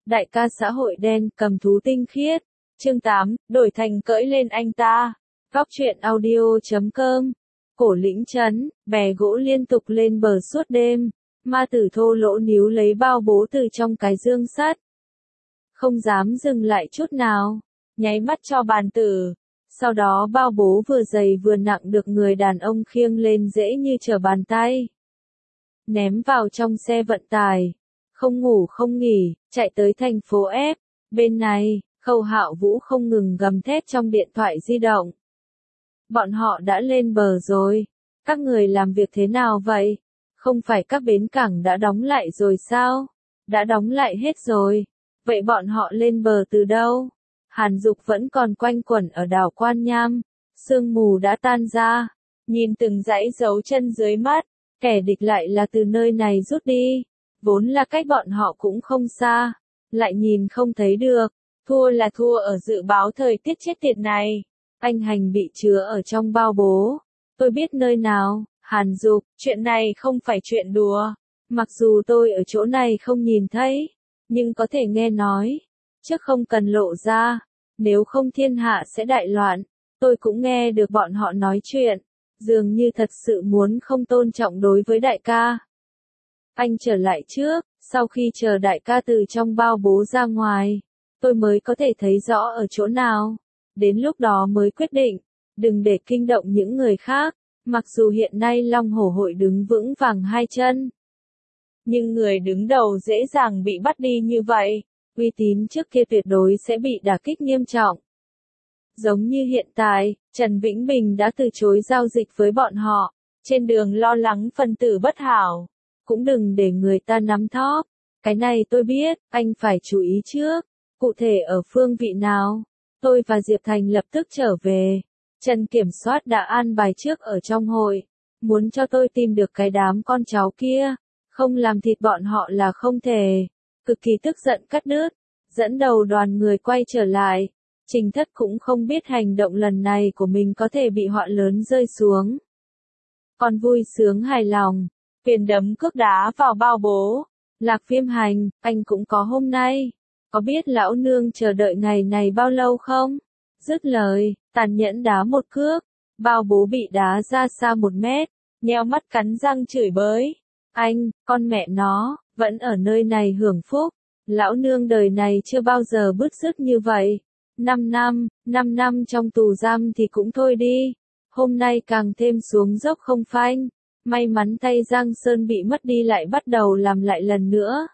Đại ca xã hội đen cầm thú tinh khiết. Chương 8, đổi thành cưỡi lên anh ta. Góc truyện audio.com. Cổ Lĩnh Trấn, bè gỗ liên tục lên bờ suốt đêm. Ma tử thô lỗ níu lấy bao bố từ trong cái dương sắt. Không dám dừng lại chút nào. Nháy mắt cho bàn tử. Sau đó bao bố vừa dày vừa nặng được người đàn ông khiêng lên dễ như trở bàn tay. Ném vào trong xe vận tải. Không ngủ không nghỉ, chạy tới thành phố F. Bên này, Khâu Hạo Vũ không ngừng gầm thét trong điện thoại di động. Bọn họ đã lên bờ rồi. Các người làm việc thế nào vậy? Không phải các bến cảng đã đóng lại rồi sao? Đã đóng lại hết rồi. Vậy bọn họ lên bờ từ đâu? Hàn Dục vẫn còn quanh quẩn ở đảo Quan Nham. Sương mù đã tan ra. Nhìn từng dãy dấu chân dưới mắt, kẻ địch lại là từ nơi này rút đi. Vốn là cách bọn họ cũng không xa. Lại nhìn không thấy được. Thua là thua ở dự báo thời tiết chết tiệt này. Anh Hành bị chứa ở trong bao bố. Tôi biết nơi nào. Hàn Dục, chuyện này không phải chuyện đùa. Mặc dù tôi ở chỗ này không nhìn thấy, nhưng có thể nghe nói. Chứ không cần lộ ra. Nếu không thiên hạ sẽ đại loạn. Tôi cũng nghe được bọn họ nói chuyện. Dường như thật sự muốn không tôn trọng đối với đại ca. Anh trở lại trước, sau khi chờ đại ca từ trong bao bố ra ngoài, tôi mới có thể thấy rõ ở chỗ nào. Đến lúc đó mới quyết định, đừng để kinh động những người khác, mặc dù hiện nay Long Hổ hội đứng vững vàng hai chân. Nhưng người đứng đầu dễ dàng bị bắt đi như vậy, uy tín trước kia tuyệt đối sẽ bị đả kích nghiêm trọng. Giống như hiện tại, Trần Vĩnh Bình đã từ chối giao dịch với bọn họ, trên đường lo lắng phần tử bất hảo. Cũng đừng để người ta nắm thóp. Cái này tôi biết, anh phải chú ý trước. Cụ thể ở phương vị nào? Tôi và Diệp Thành lập tức trở về. Trần kiểm soát đã an bài trước ở trong hội. Muốn cho tôi tìm được cái đám con cháu kia. Không làm thịt bọn họ là không thể. Cực kỳ tức giận cắt đứt. Dẫn đầu đoàn người quay trở lại. Trình Thất cũng không biết hành động lần này của mình có thể bị họa lớn rơi xuống. Còn vui sướng hài lòng. Quyền đấm cước đá vào bao bố. Lạc Viêm Hành, anh cũng có hôm nay. Có biết lão nương chờ đợi ngày này bao lâu không? Dứt lời, tàn nhẫn đá một cước. Bao bố bị đá ra xa 1 mét. Nheo mắt cắn răng chửi bới. Anh, con mẹ nó, vẫn ở nơi này hưởng phúc. Lão nương đời này chưa bao giờ bứt rứt như vậy. 5 năm trong tù giam thì cũng thôi đi. Hôm nay càng thêm xuống dốc không phanh. May mắn tay Giang Sơn bị mất đi lại bắt đầu làm lại lần nữa.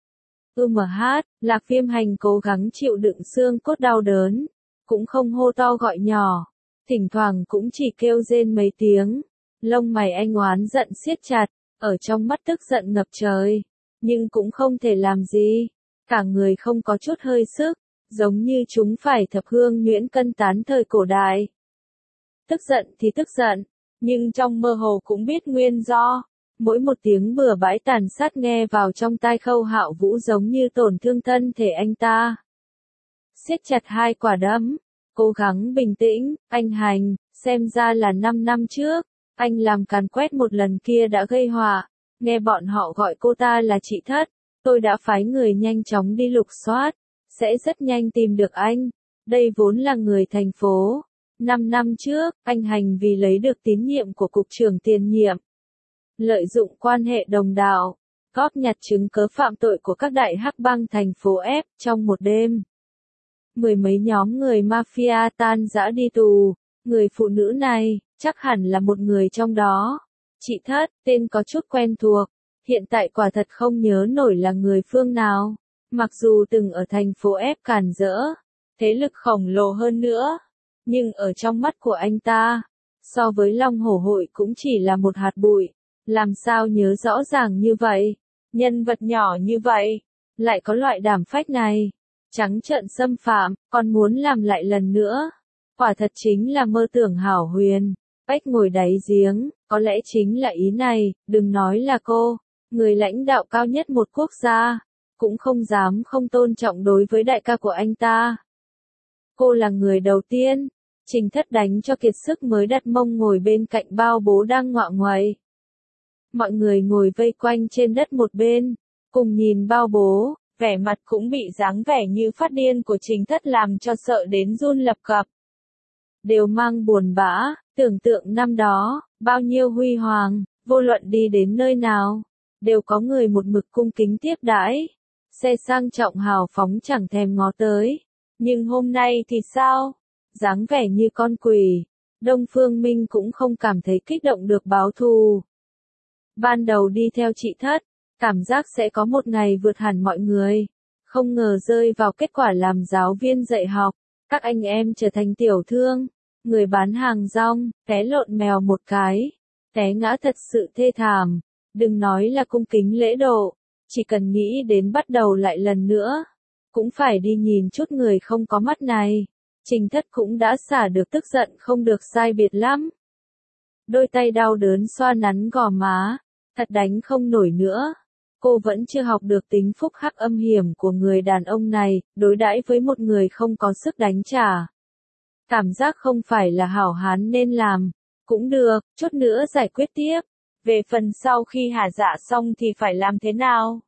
Lạc Viêm Hành cố gắng chịu đựng xương cốt đau đớn. Cũng không hô to gọi nhỏ. Thỉnh thoảng cũng chỉ kêu rên mấy tiếng. Lông mày anh oán giận siết chặt. Ở trong mắt tức giận ngập trời. Nhưng cũng không thể làm gì. Cả người không có chút hơi sức. Giống như chúng phải thập hương nhuyễn cân tán thời cổ đại. Tức giận thì tức giận. Nhưng trong mơ hồ cũng biết nguyên do. Mỗi một tiếng bừa bãi tàn sát nghe vào trong tai Khâu Hạo Vũ giống như tổn thương thân thể anh ta. Siết chặt hai quả đấm. Cố gắng bình tĩnh, anh Hành, xem ra là 5 năm trước. Anh làm càn quét một lần kia đã gây họa. Nghe bọn họ gọi cô ta là chị Thất. Tôi đã phái người nhanh chóng đi lục soát. Sẽ rất nhanh tìm được anh. Đây vốn là người thành phố. 5 năm trước, anh Hành vì lấy được tín nhiệm của cục trưởng tiền nhiệm. Lợi dụng quan hệ đồng đạo, góp nhặt chứng cớ phạm tội của các đại hắc bang thành phố F trong một đêm. 10 mấy nhóm người mafia tan rã đi tù. Người phụ nữ này, chắc hẳn là một người trong đó. Chị Thất, tên có chút quen thuộc. Hiện tại quả thật không nhớ nổi là người phương nào. Mặc dù từng ở thành phố F càn rỡ, thế lực khổng lồ hơn nữa. Nhưng ở trong mắt của anh ta, so với Long Hổ hội cũng chỉ là một hạt bụi. Làm sao nhớ rõ ràng như vậy? Nhân vật nhỏ như vậy, lại có loại đảm phách này. Trắng trợn xâm phạm, còn muốn làm lại lần nữa. Quả thật chính là mơ tưởng hảo huyền. Bách ngồi đáy giếng, có lẽ chính là ý này, đừng nói là cô. Người lãnh đạo cao nhất một quốc gia, cũng không dám không tôn trọng đối với đại ca của anh ta. Cô là người đầu tiên. Trình Thất đánh cho kiệt sức mới đặt mông ngồi bên cạnh bao bố đang ngoạ ngoậy. Mọi người ngồi vây quanh trên đất một bên, cùng nhìn bao bố, vẻ mặt cũng bị dáng vẻ như phát điên của Trình Thất làm cho sợ đến run lập cập. Đều mang buồn bã, tưởng tượng năm đó, bao nhiêu huy hoàng, vô luận đi đến nơi nào, đều có người một mực cung kính tiếp đãi, xe sang trọng hào phóng chẳng thèm ngó tới. Nhưng hôm nay thì sao? Dáng vẻ như con quỷ, Đông Phương Minh cũng không cảm thấy kích động được báo thù. Ban đầu đi theo chị Thất, cảm giác sẽ có một ngày vượt hẳn mọi người, không ngờ rơi vào kết quả làm giáo viên dạy học, các anh em trở thành tiểu thương, người bán hàng rong, té lộn mèo một cái, té ngã thật sự thê thảm, đừng nói là cung kính lễ độ, chỉ cần nghĩ đến bắt đầu lại lần nữa, cũng phải đi nhìn chút người không có mắt này. Trình Thất cũng đã xả được tức giận không được sai biệt lắm. Đôi tay đau đớn xoa nắn gò má, thật đánh không nổi nữa. Cô vẫn chưa học được tính phúc hắc âm hiểm của người đàn ông này, đối đãi với một người không có sức đánh trả. Cảm giác không phải là hảo hán nên làm, cũng được, chút nữa giải quyết tiếp. Về phần sau khi hả dạ xong thì phải làm thế nào?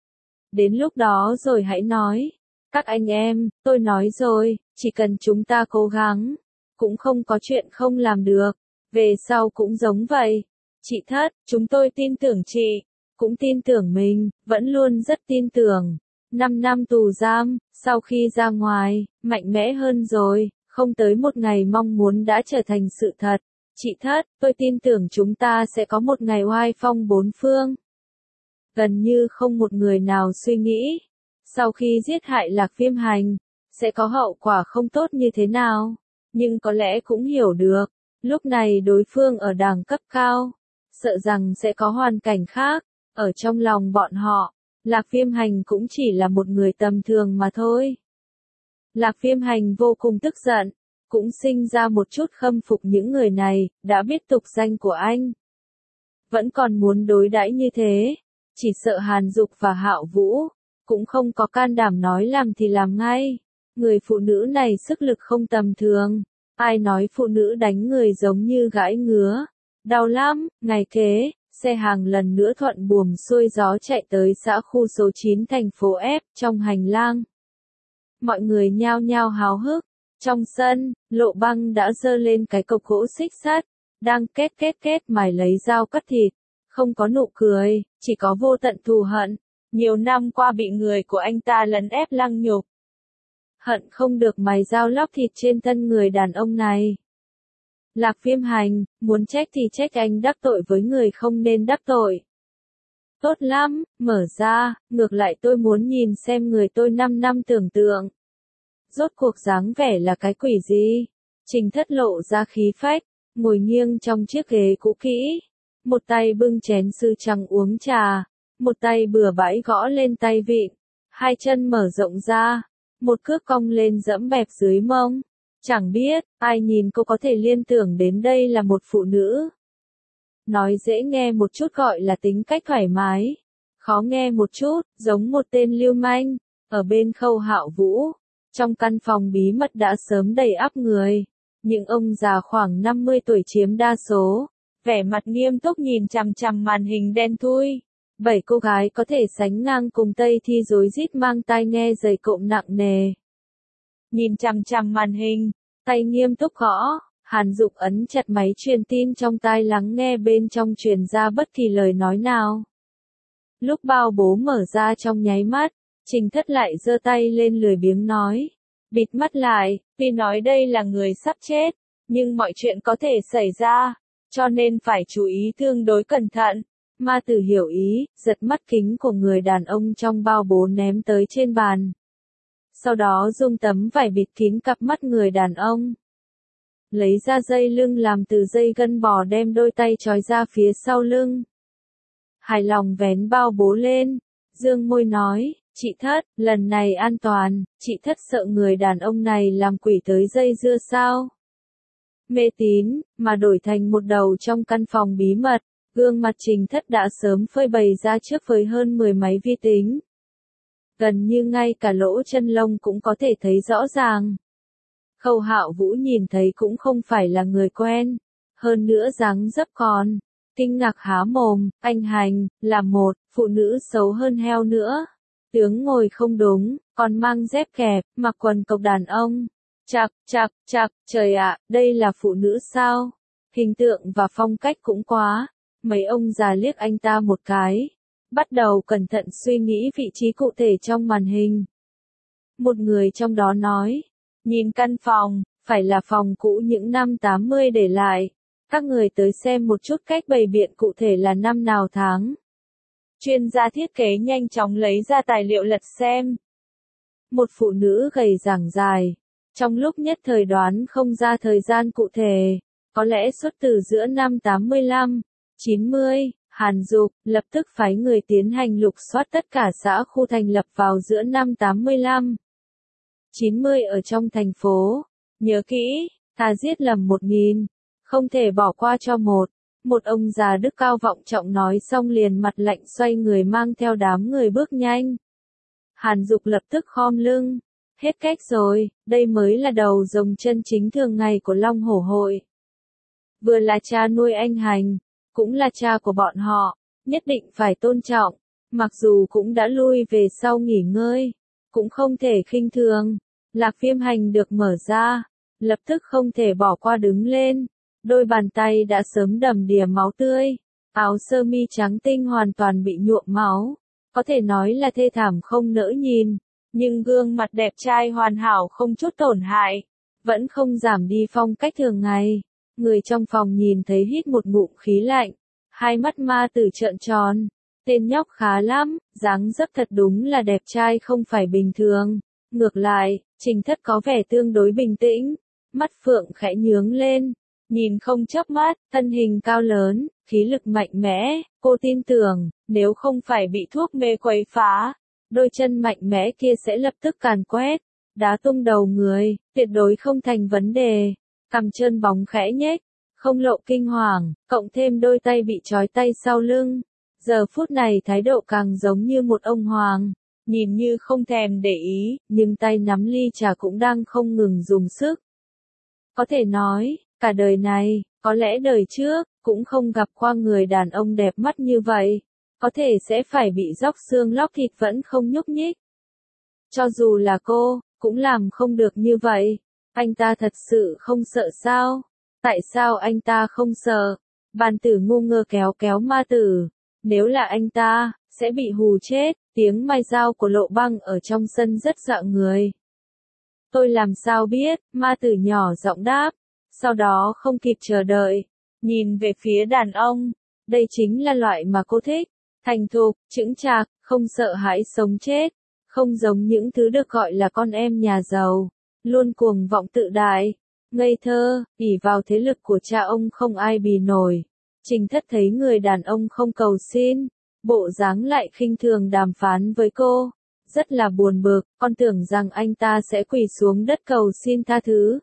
Đến lúc đó rồi hãy nói. Các anh em, tôi nói rồi, chỉ cần chúng ta cố gắng, cũng không có chuyện không làm được. Về sau cũng giống vậy. Chị Thất, chúng tôi tin tưởng chị, cũng tin tưởng mình, vẫn luôn rất tin tưởng. 5 năm tù giam, sau khi ra ngoài, mạnh mẽ hơn rồi, không tới một ngày mong muốn đã trở thành sự thật. Chị Thất, tôi tin tưởng chúng ta sẽ có một ngày oai phong bốn phương. Gần như không một người nào suy nghĩ, sau khi giết hại Lạc Viêm Hành, sẽ có hậu quả không tốt như thế nào, nhưng có lẽ cũng hiểu được, lúc này đối phương ở đẳng cấp cao, sợ rằng sẽ có hoàn cảnh khác, ở trong lòng bọn họ, Lạc Viêm Hành cũng chỉ là một người tầm thường mà thôi. Lạc Viêm Hành vô cùng tức giận, cũng sinh ra một chút khâm phục những người này, đã biết tục danh của anh. Vẫn còn muốn đối đãi như thế, chỉ sợ Hàn Dục và Hạo Vũ, cũng không có can đảm nói làm thì làm ngay. Người phụ nữ này sức lực không tầm thường, ai nói phụ nữ đánh người giống như gãi ngứa. Đau lắm, ngày kế, xe hàng lần nữa thuận buồm xuôi gió chạy tới xã khu số 9 thành phố F, trong hành lang. Mọi người nhao nhao háo hức, trong sân, Lộ Băng đã giơ lên cái cọc gỗ xích sắt, đang két mài lấy dao cắt thịt, không có nụ cười, chỉ có vô tận thù hận, nhiều năm qua bị người của anh ta lấn ép lăng nhục. Hận không được mài dao lóc thịt trên thân người đàn ông này. Lạc Viêm Hành, muốn trách thì trách anh đắc tội với người không nên đắc tội. Tốt lắm, mở ra, ngược lại tôi muốn nhìn xem người tôi 5 năm tưởng tượng. Rốt cuộc dáng vẻ là cái quỷ gì? Trình Thất lộ ra khí phách, ngồi nghiêng trong chiếc ghế cũ kỹ. Một tay bưng chén sư trắng uống trà, một tay bừa bãi gõ lên tay vịn, hai chân mở rộng ra, một cước cong lên dẫm bẹp dưới mông. Chẳng biết, ai nhìn cô có thể liên tưởng đến đây là một phụ nữ. Nói dễ nghe một chút gọi là tính cách thoải mái, khó nghe một chút, giống một tên lưu manh, ở bên Khâu Hạo Vũ. Trong căn phòng bí mật đã sớm đầy ắp người, những ông già khoảng 50 tuổi chiếm đa số, vẻ mặt nghiêm túc nhìn chằm chằm màn hình đen thui. 7 cô gái có thể sánh ngang cùng Tây Thi rối rít mang tai nghe giày cộm nặng nề. Nhìn chằm chằm màn hình, tay nghiêm túc gõ, Hàn Dục ấn chặt máy truyền tin trong tai lắng nghe bên trong truyền ra bất kỳ lời nói nào. Lúc bao bố mở ra trong nháy mắt, Trình Thất lại giơ tay lên lười biếng nói, bịt mắt lại, tuy nói đây là người sắp chết, nhưng mọi chuyện có thể xảy ra, cho nên phải chú ý tương đối cẩn thận. Ma Tử hiểu ý, giật mắt kính của người đàn ông trong bao bố ném tới trên bàn. Sau đó dùng tấm vải bịt kín cặp mắt người đàn ông. Lấy ra dây lưng làm từ dây gân bò đem đôi tay trói ra phía sau lưng. Hài lòng vén bao bố lên, dương môi nói, chị Thất, lần này an toàn, chị Thất sợ người đàn ông này làm quỷ tới dây dưa sao? Mê tín, mà đổi thành một đầu trong căn phòng bí mật, gương mặt Trình Thất đã sớm phơi bày ra trước với hơn 10 máy vi tính. Gần như ngay cả lỗ chân lông cũng có thể thấy rõ ràng. Khâu Hạo Vũ nhìn thấy cũng không phải là người quen, hơn nữa dáng dấp còn, kinh ngạc há mồm, anh Hành, là một, phụ nữ xấu hơn heo nữa. Tướng ngồi không đúng, còn mang dép kẹp, mặc quần cộc đàn ông. Chạc, trời ạ, đây là phụ nữ sao? Hình tượng và phong cách cũng quá. Mấy ông già liếc anh ta một cái. Bắt đầu cẩn thận suy nghĩ vị trí cụ thể trong màn hình. Một người trong đó nói, nhìn căn phòng, phải là phòng cũ những năm 80 để lại. Các người tới xem một chút cách bày biện cụ thể là năm nào tháng. Chuyên gia thiết kế nhanh chóng lấy ra tài liệu lật xem. Một phụ nữ gầy giảng dài. Trong lúc nhất thời đoán không ra thời gian cụ thể, có lẽ xuất từ giữa năm 85, 90, Hàn Dục lập tức phái người tiến hành lục soát tất cả xã khu thành lập vào giữa năm 85, 90 ở trong thành phố. Nhớ kỹ, thà giết lầm 1000, không thể bỏ qua cho một ông già đức cao vọng trọng nói xong liền mặt lạnh xoay người mang theo đám người bước nhanh. Hàn Dục lập tức khom lưng. Hết cách rồi, đây mới là đầu rồng chân chính thường ngày của Long Hổ Hội. Vừa là cha nuôi anh Hành, cũng là cha của bọn họ, nhất định phải tôn trọng, mặc dù cũng đã lui về sau nghỉ ngơi, cũng không thể khinh thường. Lạc Viêm Hành được mở ra, lập tức không thể bỏ qua đứng lên, đôi bàn tay đã sớm đầm đìa máu tươi, áo sơ mi trắng tinh hoàn toàn bị nhuộm máu, có thể nói là thê thảm không nỡ nhìn. Nhưng gương mặt đẹp trai hoàn hảo không chút tổn hại, vẫn không giảm đi phong cách thường ngày. Người trong phòng nhìn thấy hít một ngụm khí lạnh, hai mắt ma tử trợn tròn. Tên nhóc khá lắm, dáng dấp thật đúng là đẹp trai không phải bình thường. Ngược lại, Trình Thất có vẻ tương đối bình tĩnh, mắt phượng khẽ nhướng lên, nhìn không chớp mắt, thân hình cao lớn, khí lực mạnh mẽ. Cô tin tưởng, nếu không phải bị thuốc mê quấy phá, đôi chân mạnh mẽ kia sẽ lập tức càn quét, đá tung đầu người, tuyệt đối không thành vấn đề. Cằm trơn bóng khẽ nhếch, không lộ kinh hoàng, cộng thêm đôi tay bị trói tay sau lưng. Giờ phút này thái độ càng giống như một ông hoàng, nhìn như không thèm để ý, nhưng tay nắm ly trà cũng đang không ngừng dùng sức. Có thể nói, cả đời này, có lẽ đời trước, cũng không gặp qua người đàn ông đẹp mắt như vậy. Có thể sẽ phải bị róc xương lóc thịt vẫn không nhúc nhích. Cho dù là cô, cũng làm không được như vậy. Anh ta thật sự không sợ sao? Tại sao anh ta không sợ? Bàn tử ngu ngơ kéo kéo ma tử. Nếu là anh ta, sẽ bị hù chết. Tiếng mai dao của Lộ Băng ở trong sân rất dọa người. Tôi làm sao biết, ma tử nhỏ giọng đáp. Sau đó không kịp chờ đợi, nhìn về phía đàn ông. Đây chính là loại mà cô thích. Thành thục, chững chạc, không sợ hãi sống chết, không giống những thứ được gọi là con em nhà giàu, luôn cuồng vọng tự đại, ngây thơ, ỷ vào thế lực của cha ông không ai bì nổi. Trình Thất thấy người đàn ông không cầu xin, bộ dáng lại khinh thường đàm phán với cô, rất là buồn bực, con tưởng rằng anh ta sẽ quỳ xuống đất cầu xin tha thứ.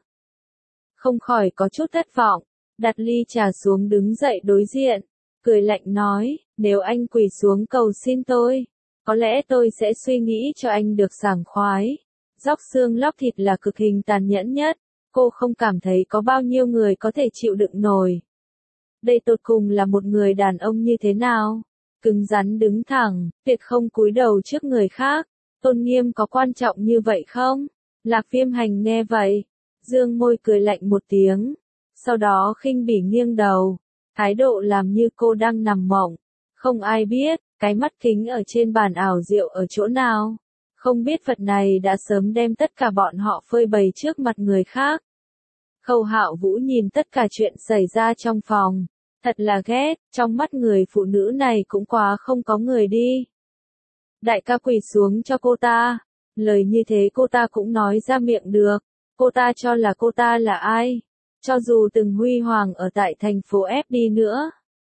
Không khỏi có chút thất vọng, đặt ly trà xuống đứng dậy đối diện, cười lạnh nói, nếu anh quỳ xuống cầu xin tôi, có lẽ tôi sẽ suy nghĩ cho anh được sảng khoái. Róc xương lóc thịt là cực hình tàn nhẫn nhất, cô không cảm thấy có bao nhiêu người có thể chịu đựng nổi. Đây tột cùng là một người đàn ông như thế nào? Cứng rắn đứng thẳng, tuyệt không cúi đầu trước người khác, tôn nghiêm có quan trọng như vậy không? Lạc Viêm Hành nghe vậy, dương môi cười lạnh một tiếng, sau đó khinh bỉ nghiêng đầu, thái độ làm như cô đang nằm mộng. Không ai biết, cái mắt kính ở trên bàn ảo diệu ở chỗ nào. Không biết vật này đã sớm đem tất cả bọn họ phơi bày trước mặt người khác. Khâu Hạo Vũ nhìn tất cả chuyện xảy ra trong phòng. Thật là ghét, trong mắt người phụ nữ này cũng quá không có người đi. Đại ca quỳ xuống cho cô ta. Lời như thế cô ta cũng nói ra miệng được. Cô ta cho là cô ta là ai? Cho dù từng huy hoàng ở tại thành phố F đi nữa.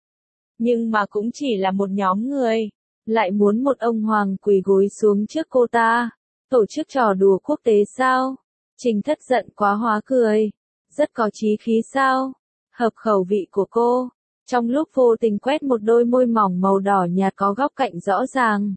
Nhưng mà cũng chỉ là một nhóm người. Lại muốn một ông hoàng quỳ gối xuống trước cô ta. Tổ chức trò đùa quốc tế sao? Trình Thất giận quá hóa cười. Rất có chí khí sao? Hợp khẩu vị của cô. Trong lúc vô tình quét một đôi môi mỏng màu đỏ nhạt có góc cạnh rõ ràng.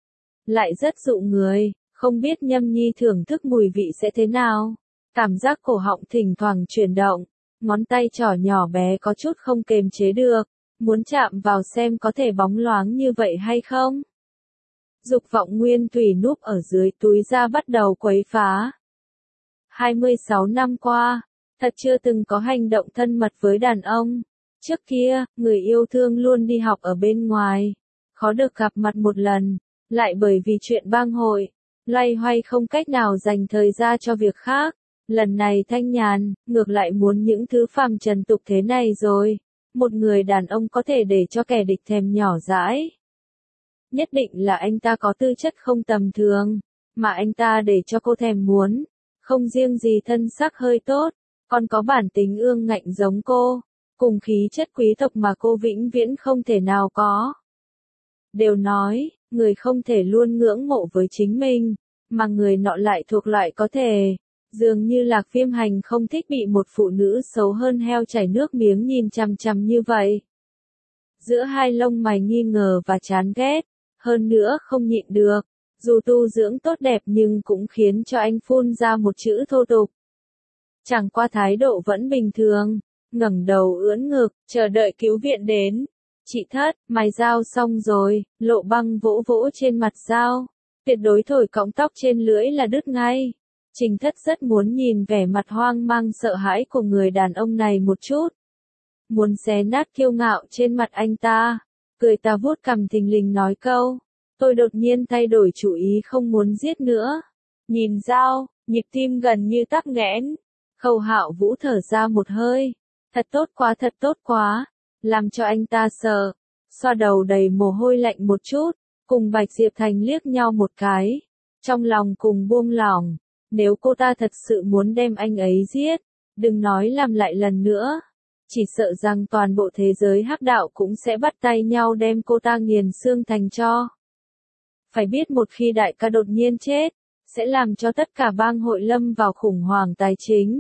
Lại rất dụ người, không biết Nhâm Nhi thưởng thức mùi vị sẽ thế nào. Cảm giác cổ họng thỉnh thoảng chuyển động, ngón tay trỏ nhỏ bé có chút không kềm chế được, muốn chạm vào xem có thể bóng loáng như vậy hay không. Dục vọng nguyên thủy núp ở dưới túi da bắt đầu quấy phá. 26 năm qua, thật chưa từng có hành động thân mật với đàn ông. Trước kia, người yêu thương luôn đi học ở bên ngoài, khó được gặp mặt một lần, lại bởi vì chuyện bang hội, loay hoay không cách nào dành thời gian cho việc khác. Lần này thanh nhàn, ngược lại muốn những thứ phàm trần tục thế này rồi. Một người đàn ông có thể để cho kẻ địch thèm nhỏ dãi. Nhất định là anh ta có tư chất không tầm thường, mà anh ta để cho cô thèm muốn. Không riêng gì thân sắc hơi tốt, còn có bản tính ương ngạnh giống cô, cùng khí chất quý tộc mà cô vĩnh viễn không thể nào có. Đều nói, người không thể luôn ngưỡng mộ với chính mình, mà người nọ lại thuộc loại có thể. Dường như Lạc Phiêm Hành không thích bị một phụ nữ xấu hơn heo chảy nước miếng nhìn chằm chằm như vậy. Giữa hai lông mày nghi ngờ và chán ghét, hơn nữa không nhịn được, dù tu dưỡng tốt đẹp nhưng cũng khiến cho anh phun ra một chữ thô tục. Chẳng qua thái độ vẫn bình thường, ngẩng đầu ưỡn ngực, chờ đợi cứu viện đến. Chị Thất, mài dao xong rồi, Lộ Băng vỗ vỗ trên mặt dao, tuyệt đối thổi cọng tóc trên lưỡi là đứt ngay. Trình Thất rất muốn nhìn vẻ mặt hoang mang sợ hãi của người đàn ông này một chút. Muốn xé nát kiêu ngạo trên mặt anh ta, cười ta vuốt cằm thình lình nói câu. Tôi đột nhiên thay đổi chủ ý không muốn giết nữa. Nhìn dao, nhịp tim gần như tắc nghẽn. Khâu Hạo Vũ thở ra một hơi. Thật tốt quá. Làm cho anh ta sợ. Xoa đầu đầy mồ hôi lạnh một chút. Cùng Bạch Diệp Thành liếc nhau một cái. Trong lòng cùng buông lỏng. Nếu cô ta thật sự muốn đem anh ấy giết, đừng nói làm lại lần nữa. Chỉ sợ rằng toàn bộ thế giới hắc đạo cũng sẽ bắt tay nhau đem cô ta nghiền xương thành tro. Phải biết một khi đại ca đột nhiên chết, sẽ làm cho tất cả bang hội lâm vào khủng hoảng tài chính.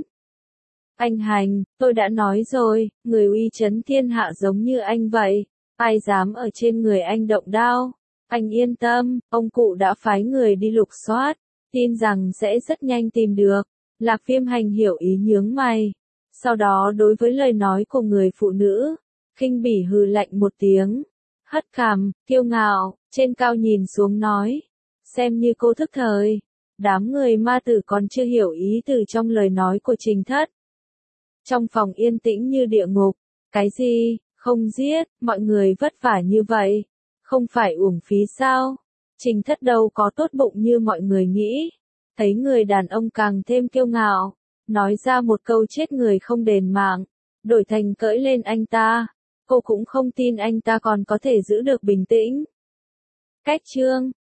Anh Hành, tôi đã nói rồi, người uy chấn thiên hạ giống như anh vậy, ai dám ở trên người anh động đao. Anh yên tâm, ông cụ đã phái người đi lục soát, tin rằng sẽ rất nhanh tìm được. Lạc Phiêm Hành hiểu ý nhướng mày. Sau đó đối với lời nói của người phụ nữ, khinh bỉ hừ lạnh một tiếng, hất cằm, kiêu ngạo, trên cao nhìn xuống nói, xem như cô thức thời. Đám người ma tử còn chưa hiểu ý từ trong lời nói của Trình Thất. Trong phòng yên tĩnh như địa ngục, cái gì, không giết, mọi người vất vả như vậy, không phải uổng phí sao? Trình Thất đâu có tốt bụng như mọi người nghĩ, thấy người đàn ông càng thêm kiêu ngạo. Nói ra một câu chết người không đền mạng, đổi thành cỡi lên anh ta, cô cũng không tin anh ta còn có thể giữ được bình tĩnh. Cách chương